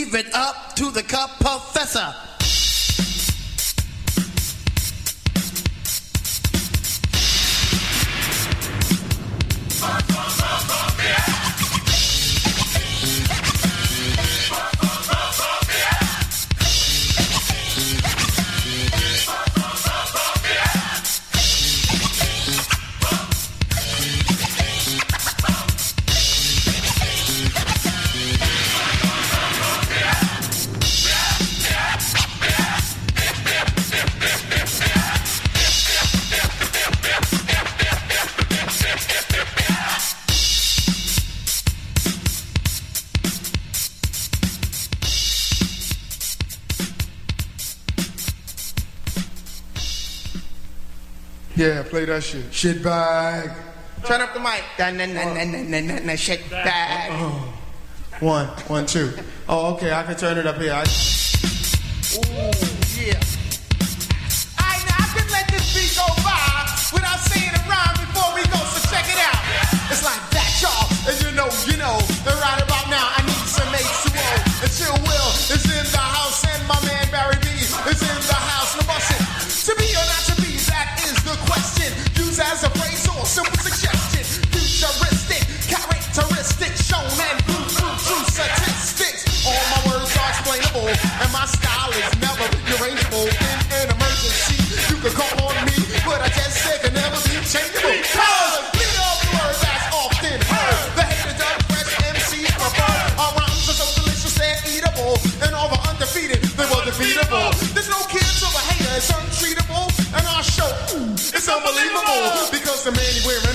Leave it up to the cup professor. Yeah, play that shit. Shit bag. Turn up the mic. Shit bag. Oh. One, two. Oh, okay, I can turn it up here. Ooh, yeah. Alright, now I couldn't let this beat go by without saying a rhyme before we go, so check it out. It's like that, y'all. And you know, and right about now I need some H2O. And Chill Will is in the house, and my man Barry B is in the house. Now bust it. To be or not to be, that is the question. Use as a phrase or simple suggestion. Futuristic, characteristic, shown and true statistics. All my words are explainable, and my style is never rearrangeable. In an emergency, you can call on me, but I just said can never be changeable. Cause leader of the word that's often heard. The haters of fresh MCs prefer. Our rhymes are so delicious they're eatable, and all the undefeated, they were defeatable. There's no kids of a hater, it's untreatable. And our show, it's unbelievable, because the man wearing